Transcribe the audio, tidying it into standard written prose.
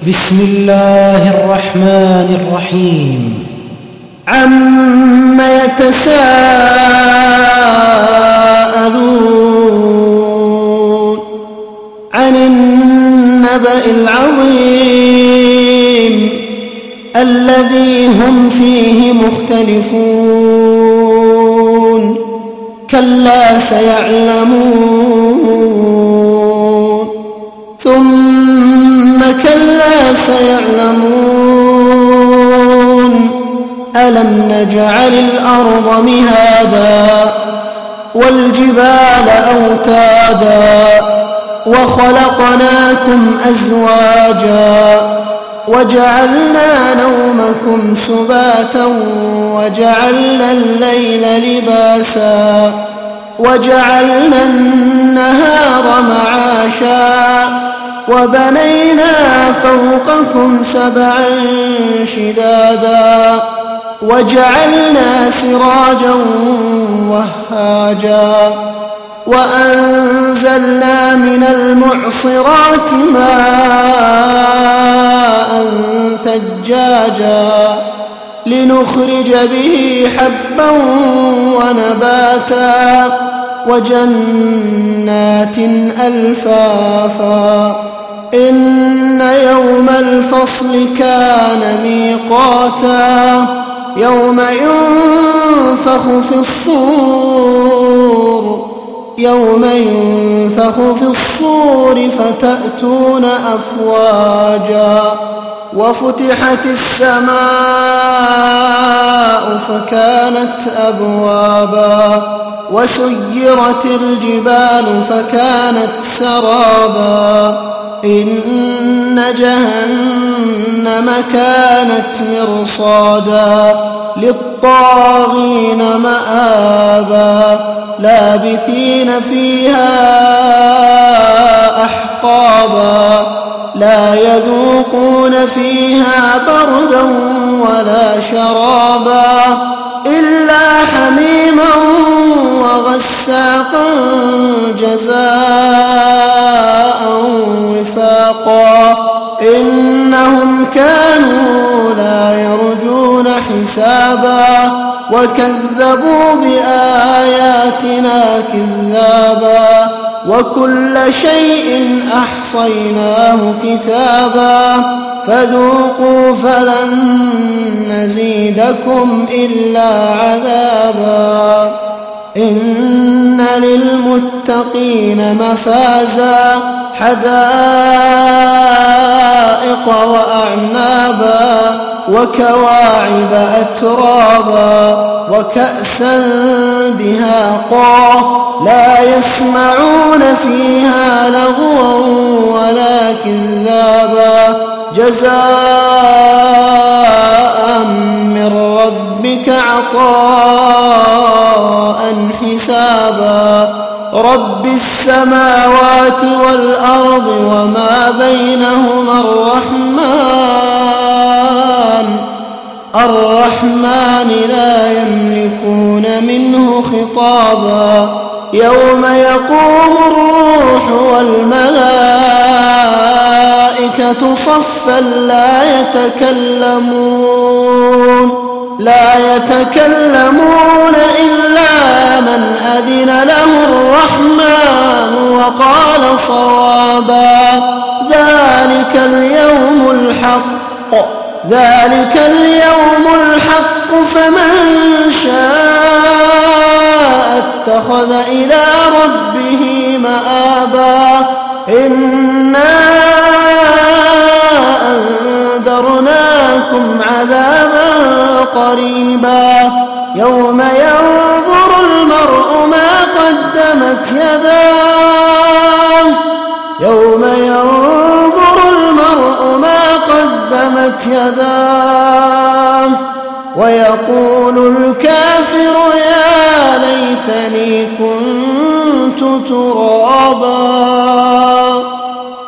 بسم الله الرحمن الرحيم. عم يتساءلون عن النبأ العظيم الذي هم فيه مختلفون كلا سيعلمون ثم كلا سيعلمون ألم نجعل الأرض مهادا والجبال أوتادا وخلقناكم أزواجا وجعلنا نومكم سباتا وجعلنا الليل لباسا وجعلنا النهار معاشا وبنينا فوقكم سبعا شدادا وجعلنا سراجا وهاجا وأنزلنا من المعصرات ماء ثجاجا لنخرج به حبا ونباتا وجنات ألفافا إن يوم الفصل كان ميقاتا يوم ينفخ في الصور فتأتون أفواجا وفتحت السماء فكانت أبوابا وسيرت الجبال فكانت سرابا إن جهنم كانت مرصادا للطاغين مآبا لابثين فيها أحقابا لا يذوقون فيها بردا ولا شرابا إلا حميما وغساقا جزاء وفاقا إنهم كانوا لا يرجون حسابا وكذبوا بآياتنا كذابا وكل شيء أحصيناه كتابا فذوقوا فلن نزيدكم إلا عذابا إن للمتقين مفازا حدائق وأعنابا وكواعب أترابا وكأسا دهاقا لا يسمعون فيها لغوا ولا كذابا جزاء من ربك عطاء حسابا رب السماوات والأرض وما بينهما الرحمن لا يملكون منه خطابا يوم يقوم الروح والملائكة صفا لا يتكلمون إلا من أذن له الرحمن وقال صوابا ذلك اليوم الحق فمن شاء اتخذ إلى ربه مآبا إنا أنذرناكم عذابا قريبا يوم ينظر المرء ما قدمت يداه ويقول الكافر يا ليتني كنت ترابا.